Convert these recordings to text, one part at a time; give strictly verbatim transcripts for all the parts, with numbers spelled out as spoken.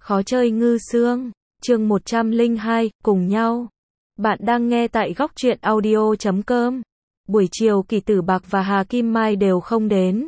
Khó chơi ngư xương, chương một trăm lẻ hai, cùng nhau. Bạn đang nghe tại góc truyện audio chấm com. Buổi chiều Kỳ Tử Bạc và Hà Kim Mai đều không đến.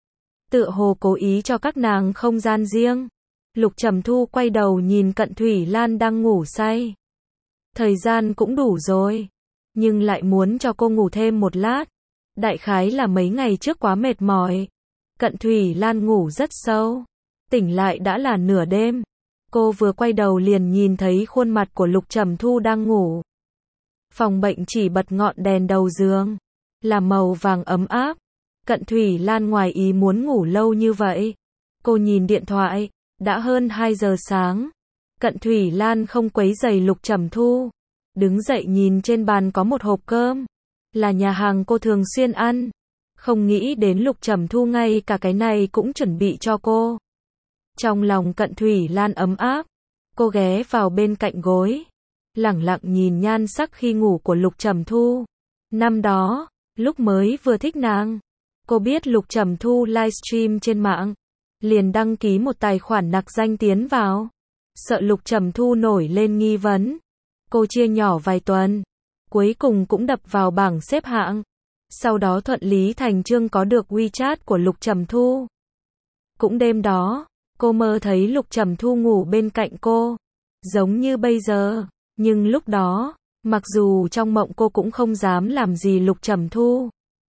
Tựa hồ cố ý cho các nàng không gian riêng. Lục Trầm Thu quay đầu nhìn Cận Thủy Lan đang ngủ say. Thời gian cũng đủ rồi, nhưng lại muốn cho cô ngủ thêm một lát. Đại khái là mấy ngày trước quá mệt mỏi. Cận Thủy Lan ngủ rất sâu. Tỉnh lại đã là nửa đêm. Cô vừa quay đầu liền nhìn thấy khuôn mặt của Lục Trầm Thu đang ngủ. Phòng bệnh chỉ bật ngọn đèn đầu giường, là màu vàng ấm áp. Cận Thủy Lan ngoài ý muốn ngủ lâu như vậy. Cô nhìn điện thoại, đã hơn hai giờ sáng. Cận Thủy Lan không quấy rầy Lục Trầm Thu. Đứng dậy nhìn trên bàn có một hộp cơm. Là nhà hàng cô thường xuyên ăn. Không nghĩ đến Lục Trầm Thu ngay cả cái này cũng chuẩn bị cho cô. Trong lòng Cận Thủy Lan ấm áp. Cô ghé vào bên cạnh gối, lẳng lặng nhìn nhan sắc khi ngủ của Lục Trầm Thu. Năm đó, lúc mới vừa thích nàng, cô biết Lục Trầm Thu livestream trên mạng, liền đăng ký một tài khoản nặc danh tiến vào. Sợ Lục Trầm Thu nổi lên nghi vấn, cô chia nhỏ vài tuần, cuối cùng cũng đập vào bảng xếp hạng. Sau đó thuận lý thành chương có được WeChat của Lục Trầm Thu. Cũng đêm đó, cô mơ thấy Lục Trầm Thu ngủ bên cạnh cô, giống như bây giờ, nhưng lúc đó, mặc dù trong mộng cô cũng không dám làm gì Lục Trầm Thu.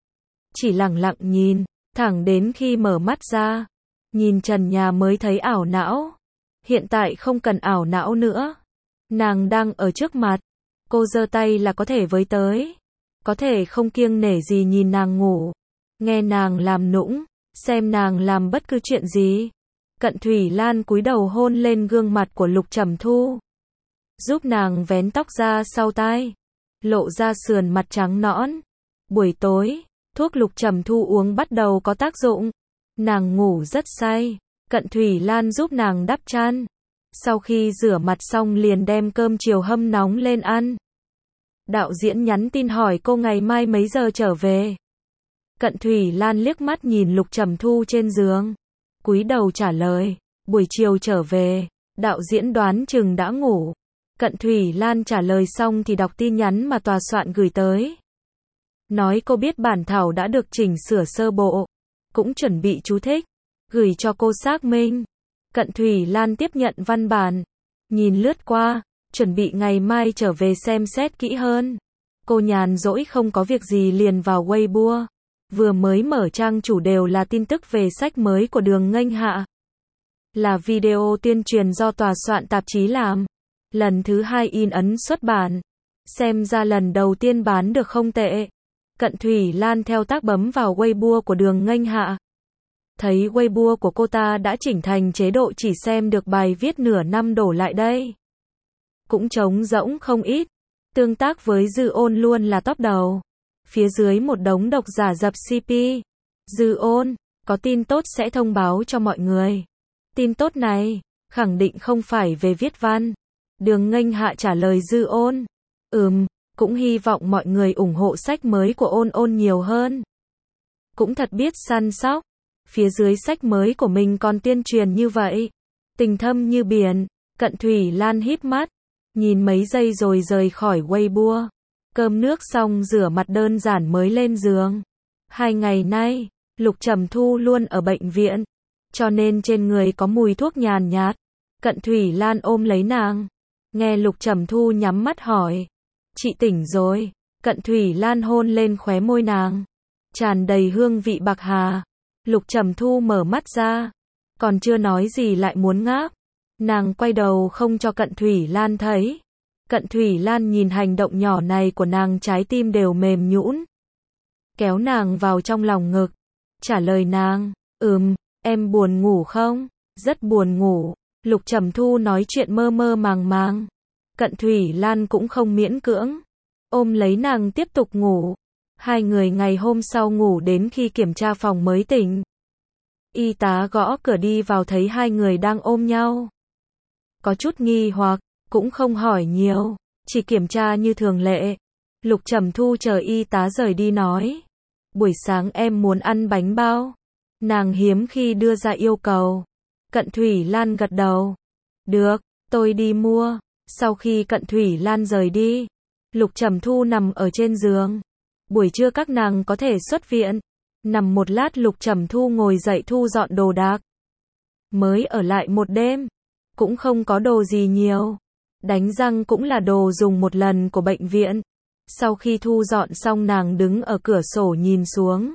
Chỉ lẳng lặng nhìn, thẳng đến khi mở mắt ra, nhìn trần nhà mới thấy ảo não. Hiện tại không cần ảo não nữa. Nàng đang ở trước mặt, cô giơ tay là có thể với tới. Có thể không kiêng nể gì nhìn nàng ngủ, nghe nàng làm nũng, xem nàng làm bất cứ chuyện gì. Cận Thủy Lan cúi đầu hôn lên gương mặt của Lục Trầm Thu, giúp nàng vén tóc ra sau tai, lộ ra sườn mặt trắng nõn. Buổi tối, thuốc Lục Trầm Thu uống bắt đầu có tác dụng. Nàng ngủ rất say. Cận Thủy Lan giúp nàng đắp chăn. Sau khi rửa mặt xong liền đem cơm chiều hâm nóng lên ăn. Đạo diễn nhắn tin hỏi cô ngày mai mấy giờ trở về. Cận Thủy Lan liếc mắt nhìn Lục Trầm Thu trên giường, cúi đầu trả lời, buổi chiều trở về. Đạo diễn đoán chừng đã ngủ. Cận Thủy Lan trả lời xong thì đọc tin nhắn mà tòa soạn gửi tới. Nói cô biết bản thảo đã được chỉnh sửa sơ bộ, cũng chuẩn bị chú thích, gửi cho cô xác minh. Cận Thủy Lan tiếp nhận văn bản, nhìn lướt qua, chuẩn bị ngày mai trở về xem xét kỹ hơn. Cô nhàn rỗi không có việc gì liền vào Weibo. Vừa mới mở trang chủ đều là tin tức về sách mới của Đường Nghênh Hạ. Là video tuyên truyền do tòa soạn tạp chí làm. Lần thứ hai in ấn xuất bản. Xem ra lần đầu tiên bán được không tệ. Cận Thủy Lan theo tác bấm vào Weibo của Đường Nghênh Hạ. Thấy Weibo của cô ta đã chỉnh thành chế độ chỉ xem được bài viết nửa năm đổ lại đây. Cũng trống rỗng không ít. Tương tác với Dư Ôn luôn là top đầu. Phía dưới một đống độc giả dập xê pê. Dư Ôn, có tin tốt sẽ thông báo cho mọi người. Tin tốt này, khẳng định không phải về viết văn. Đường Nghênh Hạ trả lời Dư Ôn. Ừm, cũng hy vọng mọi người ủng hộ sách mới của Ôn Ôn nhiều hơn. Cũng thật biết săn sóc. Phía dưới sách mới của mình còn tuyên truyền như vậy. Tình thâm như biển. Cận Thủy Lan híp mắt, nhìn mấy giây rồi rời khỏi Weibo. Cơm nước xong rửa mặt đơn giản mới lên giường. Hai ngày nay, Lục Trầm Thu luôn ở bệnh viện, cho nên trên người có mùi thuốc nhàn nhạt. Cận Thủy Lan ôm lấy nàng, nghe Lục Trầm Thu nhắm mắt hỏi, chị tỉnh rồi. Cận Thủy Lan hôn lên khóe môi nàng, tràn đầy hương vị bạc hà. Lục Trầm Thu mở mắt ra, còn chưa nói gì lại muốn ngáp. Nàng quay đầu không cho Cận Thủy Lan thấy. Cận Thủy Lan nhìn hành động nhỏ này của nàng trái tim đều mềm nhũn. Kéo nàng vào trong lòng ngực, trả lời nàng, ừm, em buồn ngủ không? Rất buồn ngủ. Lục Trầm Thu nói chuyện mơ mơ màng màng. Cận Thủy Lan cũng không miễn cưỡng, ôm lấy nàng tiếp tục ngủ. Hai người ngày hôm sau ngủ đến khi kiểm tra phòng mới tỉnh. Y tá gõ cửa đi vào thấy hai người đang ôm nhau. Có chút nghi hoặc, cũng không hỏi nhiều, chỉ kiểm tra như thường lệ. Lục Trầm Thu chờ y tá rời đi nói, buổi sáng em muốn ăn bánh bao. Nàng hiếm khi đưa ra yêu cầu. Cận Thủy Lan gật đầu. Được, tôi đi mua. Sau khi Cận Thủy Lan rời đi, Lục Trầm Thu nằm ở trên giường. Buổi trưa các nàng có thể xuất viện. Nằm một lát Lục Trầm Thu ngồi dậy thu dọn đồ đạc. Mới ở lại một đêm, cũng không có đồ gì nhiều. Đánh răng cũng là đồ dùng một lần của bệnh viện. Sau khi thu dọn xong nàng đứng ở cửa sổ nhìn xuống.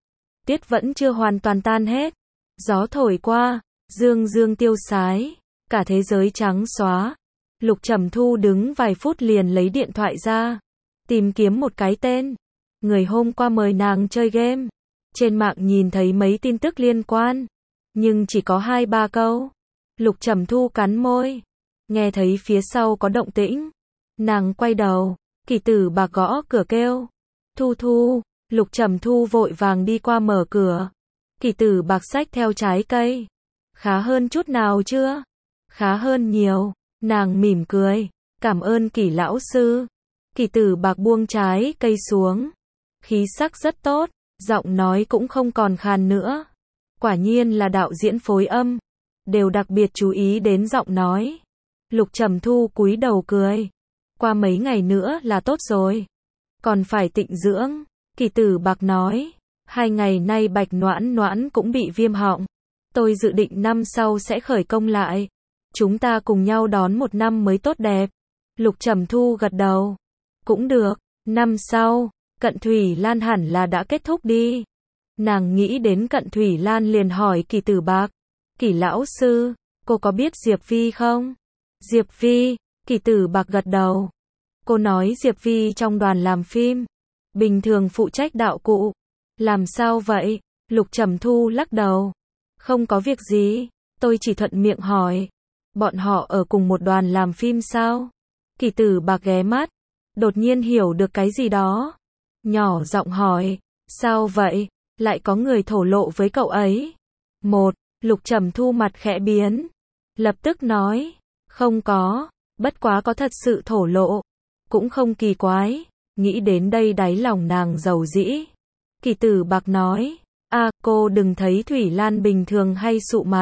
Tiết vẫn chưa hoàn toàn tan hết. Gió thổi qua, dương dương tiêu sái, cả thế giới trắng xóa. Lục Trầm Thu đứng vài phút liền lấy điện thoại ra, tìm kiếm một cái tên. Người hôm qua mời nàng chơi game. Trên mạng nhìn thấy mấy tin tức liên quan, nhưng chỉ có hai ba câu. Lục Trầm Thu cắn môi, nghe thấy phía sau có động tĩnh. Nàng quay đầu, Kỳ Tử Bạc gõ cửa kêu. Thu Thu, Lục Trầm Thu vội vàng đi qua mở cửa. Kỳ Tử Bạc xách theo trái cây. Khá hơn chút nào chưa? Khá hơn nhiều. Nàng mỉm cười. Cảm ơn Kỳ lão sư. Kỳ Tử Bạc buông trái cây xuống. Khí sắc rất tốt, giọng nói cũng không còn khàn nữa. Quả nhiên là đạo diễn phối âm, đều đặc biệt chú ý đến giọng nói. Lục Trầm Thu cúi đầu cười. Qua mấy ngày nữa là tốt rồi. Còn phải tịnh dưỡng. Kỳ Tử Bạc nói. Hai ngày nay Bạch Noãn Noãn cũng bị viêm họng. Tôi dự định năm sau sẽ khởi công lại. Chúng ta cùng nhau đón một năm mới tốt đẹp. Lục Trầm Thu gật đầu. Cũng được, năm sau, Cận Thủy Lan hẳn là đã kết thúc đi. Nàng nghĩ đến Cận Thủy Lan liền hỏi Kỳ Tử Bạc. Kỳ lão sư, cô có biết Diệp Vi không? Diệp Vi, Kỳ Tử Bạc gật đầu. Cô nói Diệp Vi trong đoàn làm phim, bình thường phụ trách đạo cụ. Làm sao vậy? Lục Trầm Thu lắc đầu. Không có việc gì, tôi chỉ thuận miệng hỏi. Bọn họ ở cùng một đoàn làm phim sao? Kỳ Tử Bạc ghé mắt, đột nhiên hiểu được cái gì đó. Nhỏ giọng hỏi, sao vậy? Lại có người thổ lộ với cậu ấy? Một, Lục Trầm Thu mặt khẽ biến. Lập tức nói, không có, bất quá có thật sự thổ lộ. Cũng không kỳ quái, nghĩ đến đây đáy lòng nàng dầu dĩ. Kỳ Tử Bạc nói, a cô đừng thấy Thủy Lan bình thường hay sụ mặt.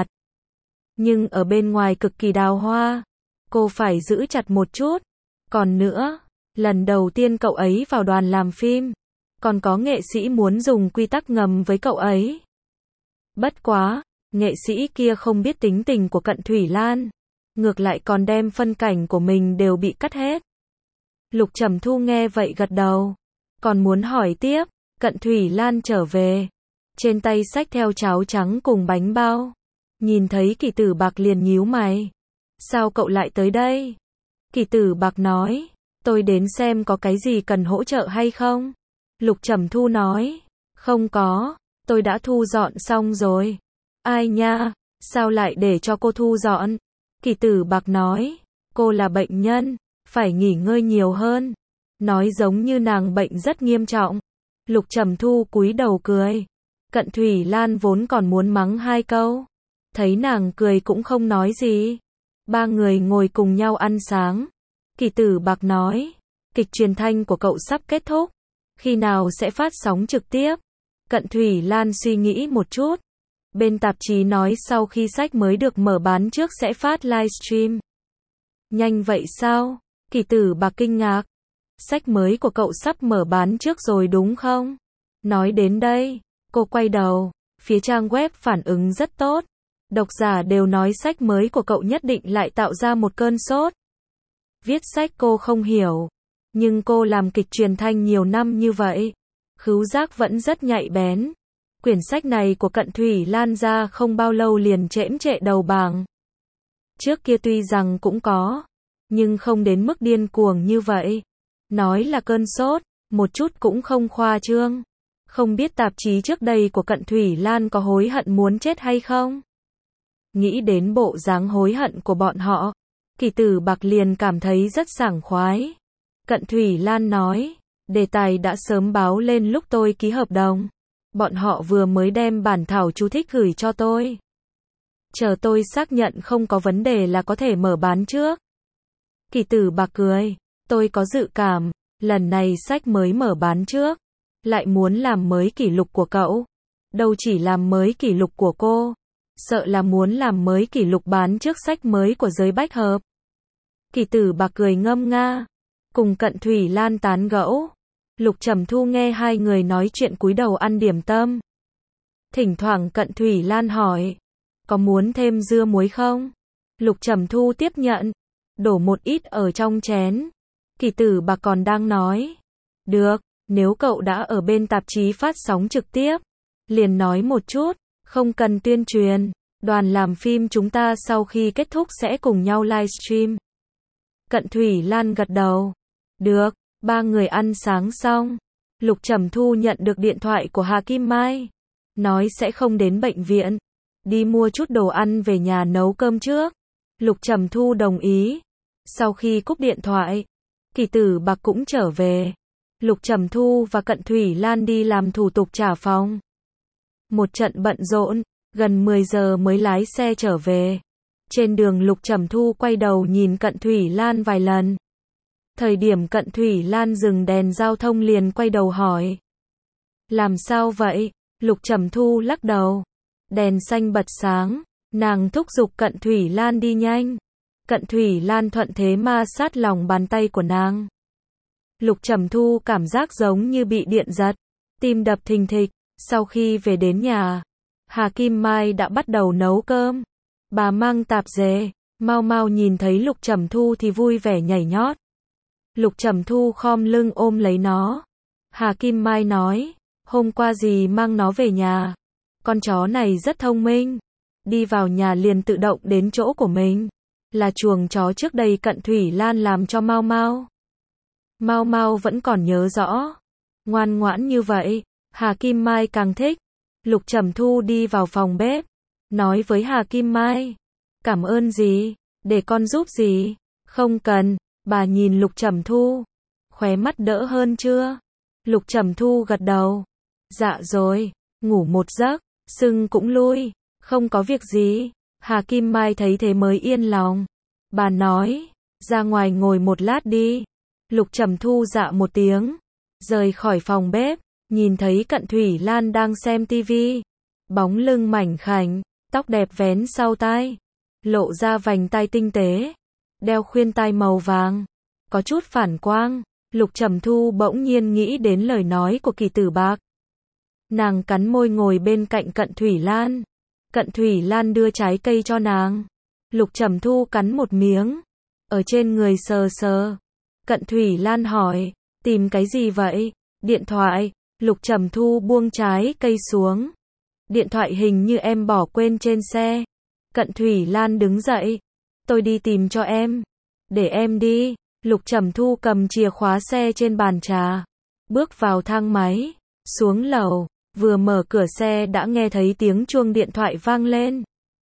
Nhưng ở bên ngoài cực kỳ đào hoa. Cô phải giữ chặt một chút. Còn nữa, lần đầu tiên cậu ấy vào đoàn làm phim, còn có nghệ sĩ muốn dùng quy tắc ngầm với cậu ấy. Bất quá, nghệ sĩ kia không biết tính tình của Cận Thủy Lan. Ngược lại còn đem phân cảnh của mình đều bị cắt hết. Lục Trầm Thu nghe vậy gật đầu. Còn muốn hỏi tiếp, Cận Thủy Lan trở về. Trên tay xách theo cháo trắng cùng bánh bao. Nhìn thấy Kỳ Tử Bạc liền nhíu mày. Sao cậu lại tới đây? Kỳ Tử Bạc nói, tôi đến xem có cái gì cần hỗ trợ hay không. Lục Trầm Thu nói, không có, tôi đã thu dọn xong rồi. Ai nha, sao lại để cho cô thu dọn? Kỳ Tử Bạc nói, cô là bệnh nhân, phải nghỉ ngơi nhiều hơn. Nói giống như nàng bệnh rất nghiêm trọng. Lục Trầm Thu cúi đầu cười. Cận Thủy Lan vốn còn muốn mắng hai câu. Thấy nàng cười cũng không nói gì. Ba người ngồi cùng nhau ăn sáng. Kỳ Tử Bạc nói, kịch truyền thanh của cậu sắp kết thúc. Khi nào sẽ phát sóng trực tiếp? Cận Thủy Lan suy nghĩ một chút. Bên tạp chí nói sau khi sách mới được mở bán trước sẽ phát livestream. Nhanh vậy sao? Kỳ Tử Bạc kinh ngạc. Sách mới của cậu sắp mở bán trước rồi đúng không? Nói đến đây, cô quay đầu. Phía trang web phản ứng rất tốt. Độc giả đều nói sách mới của cậu nhất định lại tạo ra một cơn sốt. Viết sách cô không hiểu. Nhưng cô làm kịch truyền thanh nhiều năm như vậy. Khứu giác vẫn rất nhạy bén. Quyển sách này của Cận Thủy Lan ra không bao lâu liền chễm trệ đầu bảng. Trước kia tuy rằng cũng có, nhưng không đến mức điên cuồng như vậy. Nói là cơn sốt, một chút cũng không khoa trương. Không biết tạp chí trước đây của Cận Thủy Lan có hối hận muốn chết hay không? Nghĩ đến bộ dáng hối hận của bọn họ, Kỳ Tử Bạc liền cảm thấy rất sảng khoái. Cận Thủy Lan nói, đề tài đã sớm báo lên lúc tôi ký hợp đồng. Bọn họ vừa mới đem bản thảo chú thích gửi cho tôi. Chờ tôi xác nhận không có vấn đề là có thể mở bán trước. Kỳ Tử Bạc cười, tôi có dự cảm, lần này sách mới mở bán trước, lại muốn làm mới kỷ lục của cậu. Đâu chỉ làm mới kỷ lục của cô, sợ là muốn làm mới kỷ lục bán trước sách mới của giới bách hợp. Kỳ Tử Bạc cười ngâm nga, cùng Cận Thủy Lan tán gẫu. Lục Trầm Thu nghe hai người nói chuyện cúi đầu ăn điểm tâm. Thỉnh thoảng Cận Thủy Lan hỏi, có muốn thêm dưa muối không? Lục Trầm Thu tiếp nhận, đổ một ít ở trong chén. Kỳ Tử Bạc còn đang nói, được, nếu cậu đã ở bên tạp chí phát sóng trực tiếp, liền nói một chút, không cần tuyên truyền, đoàn làm phim chúng ta sau khi kết thúc sẽ cùng nhau livestream. Cận Thủy Lan gật đầu, được, ba người ăn sáng xong, Lục Trầm Thu nhận được điện thoại của Hà Kim Mai, nói sẽ không đến bệnh viện, đi mua chút đồ ăn về nhà nấu cơm trước. Lục Trầm Thu đồng ý. Sau khi cúp điện thoại, Kỳ Tử Bạc cũng trở về. Lục Trầm Thu và Cận Thủy Lan đi làm thủ tục trả phòng. Một trận bận rộn, gần mười giờ mới lái xe trở về. Trên đường Lục Trầm Thu quay đầu nhìn Cận Thủy Lan vài lần. Thời điểm Cận Thủy Lan dừng đèn giao thông liền quay đầu hỏi, làm sao vậy? Lục Trầm Thu lắc đầu. Đèn xanh bật sáng, nàng thúc giục Cận Thủy Lan đi nhanh. Cận Thủy Lan thuận thế ma sát lòng bàn tay của nàng. Lục Trầm Thu cảm giác giống như bị điện giật, tim đập thình thịch. Sau khi về đến nhà, Hà Kim Mai đã bắt đầu nấu cơm. Bà mang tạp dề, mau mau nhìn thấy Lục Trầm Thu thì vui vẻ nhảy nhót. Lục Trầm Thu khom lưng ôm lấy nó. Hà Kim Mai nói, hôm qua dì mang nó về nhà. Con chó này rất thông minh. Đi vào nhà liền tự động đến chỗ của mình. Là chuồng chó trước đây Cận Thủy Lan làm cho Mau Mau. Mau Mau vẫn còn nhớ rõ. Ngoan ngoãn như vậy, Hà Kim Mai càng thích. Lục Trầm Thu đi vào phòng bếp, nói với Hà Kim Mai, cảm ơn dì, để con giúp dì. Không cần, bà nhìn Lục Trầm Thu, khóe mắt đỡ hơn chưa? Lục Trầm Thu gật đầu, dạ rồi, ngủ một giấc, sưng cũng lui, không có việc gì. Hà Kim Mai thấy thế mới yên lòng. Bà nói, ra ngoài ngồi một lát đi. Lục Trầm Thu dạ một tiếng, rời khỏi phòng bếp, nhìn thấy Cận Thủy Lan đang xem tivi. Bóng lưng mảnh khảnh, tóc đẹp vén sau tai, lộ ra vành tai tinh tế, đeo khuyên tai màu vàng, có chút phản quang. Lục Trầm Thu bỗng nhiên nghĩ đến lời nói của Kỳ Tử Bạc. Nàng cắn môi ngồi bên cạnh Cận Thủy Lan. Cận Thủy Lan đưa trái cây cho nàng. Lục Trầm Thu cắn một miếng, ở trên người sờ sờ. Cận Thủy Lan hỏi, tìm cái gì vậy? Điện thoại. Lục Trầm Thu buông trái cây xuống. Điện thoại hình như em bỏ quên trên xe. Cận Thủy Lan đứng dậy. Tôi đi tìm cho em. Để em đi. Lục Trầm Thu cầm chìa khóa xe trên bàn trà, bước vào thang máy, xuống lầu, vừa mở cửa xe đã nghe thấy tiếng chuông điện thoại vang lên.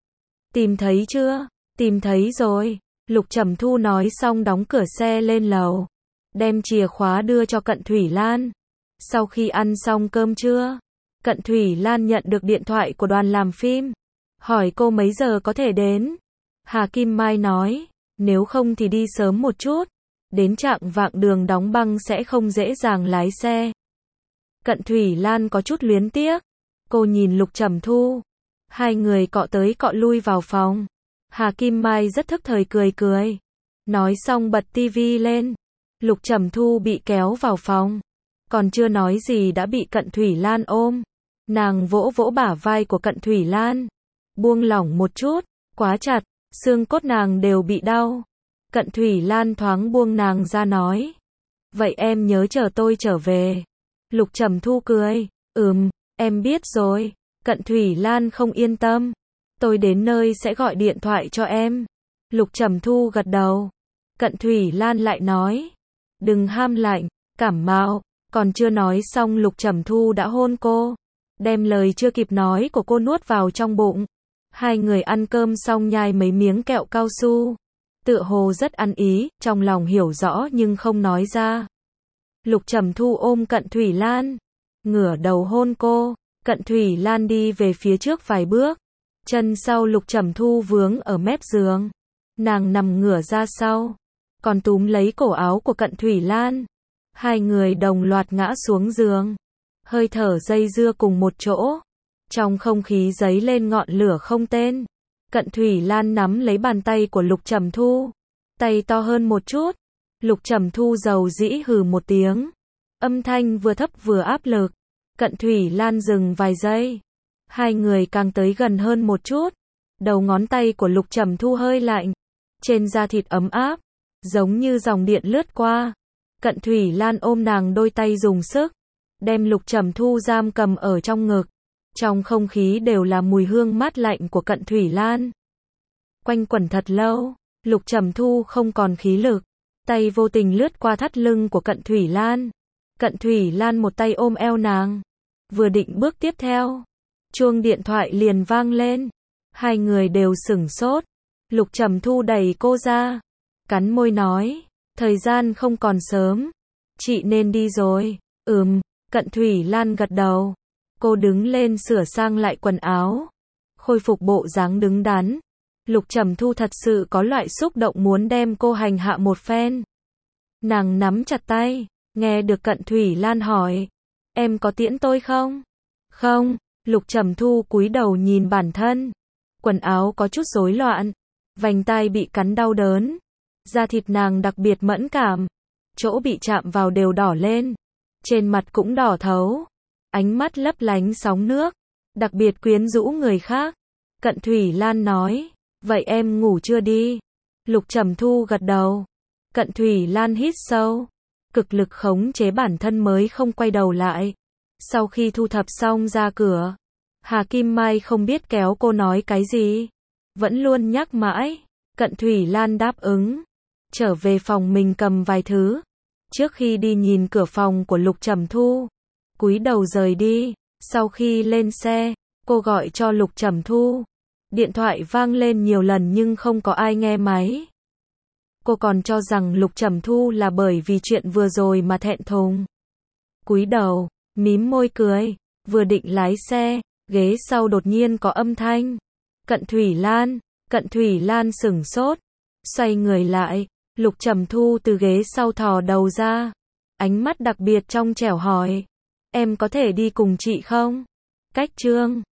Tìm thấy chưa? Tìm thấy rồi. Lục Trầm Thu nói xong đóng cửa xe lên lầu, đem chìa khóa đưa cho Cận Thủy Lan. Sau khi ăn xong cơm trưa, Cận Thủy Lan nhận được điện thoại của đoàn làm phim, hỏi cô mấy giờ có thể đến. Hà Kim Mai nói, nếu không thì đi sớm một chút, đến chạng vạng đường đóng băng sẽ không dễ dàng lái xe. Cận Thủy Lan có chút luyến tiếc, cô nhìn Lục Trầm Thu, hai người cọ tới cọ lui vào phòng. Hà Kim Mai rất thức thời cười cười, nói xong bật tivi lên. Lục Trầm Thu bị kéo vào phòng, còn chưa nói gì đã bị Cận Thủy Lan ôm. Nàng vỗ vỗ bả vai của Cận Thủy Lan, buông lỏng một chút, quá chặt, xương cốt nàng đều bị đau. Cận Thủy Lan thoáng buông nàng ra nói, vậy em nhớ chờ tôi trở về. Lục Trầm Thu cười, ừm, em biết rồi. Cận Thủy Lan không yên tâm, tôi đến nơi sẽ gọi điện thoại cho em. Lục Trầm Thu gật đầu. Cận Thủy Lan lại nói, đừng ham lạnh, cảm mạo. Còn chưa nói xong Lục Trầm Thu đã hôn cô, đem lời chưa kịp nói của cô nuốt vào trong bụng. Hai người ăn cơm xong nhai mấy miếng kẹo cao su, tựa hồ rất ăn ý, trong lòng hiểu rõ nhưng không nói ra. Lục Trầm Thu ôm Cận Thủy Lan, ngửa đầu hôn cô. Cận Thủy Lan đi về phía trước vài bước, chân sau Lục Trầm Thu vướng ở mép giường. Nàng nằm ngửa ra sau, còn túm lấy cổ áo của Cận Thủy Lan. Hai người đồng loạt ngã xuống giường, hơi thở dây dưa cùng một chỗ. Trong không khí dấy lên ngọn lửa không tên. Cận Thủy Lan nắm lấy bàn tay của Lục Trầm Thu. Tay to hơn một chút. Lục Trầm Thu dầu dĩ hừ một tiếng. Âm thanh vừa thấp vừa áp lực. Cận Thủy Lan dừng vài giây. Hai người càng tới gần hơn một chút. Đầu ngón tay của Lục Trầm Thu hơi lạnh. Trên da thịt ấm áp. Giống như dòng điện lướt qua. Cận Thủy Lan ôm nàng đôi tay dùng sức. Đem Lục Trầm Thu giam cầm ở trong ngực. Trong không khí đều là mùi hương mát lạnh của Cận Thủy Lan. Quanh quẩn thật lâu. Lục Trầm Thu không còn khí lực. Tay vô tình lướt qua thắt lưng của Cận Thủy Lan. Cận Thủy Lan một tay ôm eo nàng. Vừa định bước tiếp theo. Chuông điện thoại liền vang lên. Hai người đều sửng sốt. Lục Trầm Thu đẩy cô ra. Cắn môi nói. Thời gian không còn sớm. Chị nên đi rồi. Ừm. Cận Thủy Lan gật đầu. Cô đứng lên sửa sang lại quần áo. Khôi phục bộ dáng đứng đắn. Lục Trầm Thu thật sự có loại xúc động muốn đem cô hành hạ một phen. Nàng nắm chặt tay. Nghe được Cận Thủy Lan hỏi. Em có tiễn tôi không? Không. Lục Trầm Thu cúi đầu nhìn bản thân. Quần áo có chút rối loạn. Vành tai bị cắn đau đớn. Da thịt nàng đặc biệt mẫn cảm. Chỗ bị chạm vào đều đỏ lên. Trên mặt cũng đỏ thấu. Ánh mắt lấp lánh sóng nước. Đặc biệt quyến rũ người khác. Cận Thủy Lan nói. Vậy em ngủ chưa đi? Lục Trầm Thu gật đầu. Cận Thủy Lan hít sâu. Cực lực khống chế bản thân mới không quay đầu lại. Sau khi thu thập xong ra cửa. Hà Kim Mai không biết kéo cô nói cái gì. Vẫn luôn nhắc mãi. Cận Thủy Lan đáp ứng. Trở về phòng mình cầm vài thứ. Trước khi đi nhìn cửa phòng của Lục Trầm Thu. Cúi đầu rời đi. Sau khi lên xe, cô gọi cho Lục Trầm Thu. Điện thoại vang lên nhiều lần nhưng không có ai nghe máy. Cô còn cho rằng Lục Trầm Thu là bởi vì chuyện vừa rồi mà thẹn thùng. Cúi đầu, mím môi cười. Vừa định lái xe, ghế sau đột nhiên có âm thanh. Cận Thủy Lan. Cận Thủy Lan sửng sốt. Xoay người lại. Lục Trầm Thu từ ghế sau thò đầu ra. Ánh mắt đặc biệt trong trẻo hỏi. Em có thể đi cùng chị không? Cách chương